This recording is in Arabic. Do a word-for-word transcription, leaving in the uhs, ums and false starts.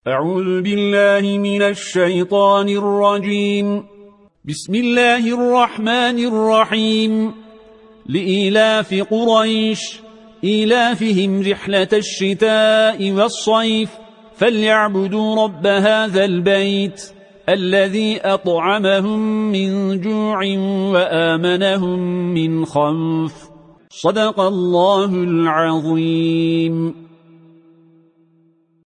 أعوذ بالله من الشيطان الرجيم. بسم الله الرحمن الرحيم. لإيلاف قريش إيلافهم رحلة الشتاء والصيف فليعبدوا رب هذا البيت الذي أطعمهم من جوع وآمنهم من خوف. صدق الله العظيم.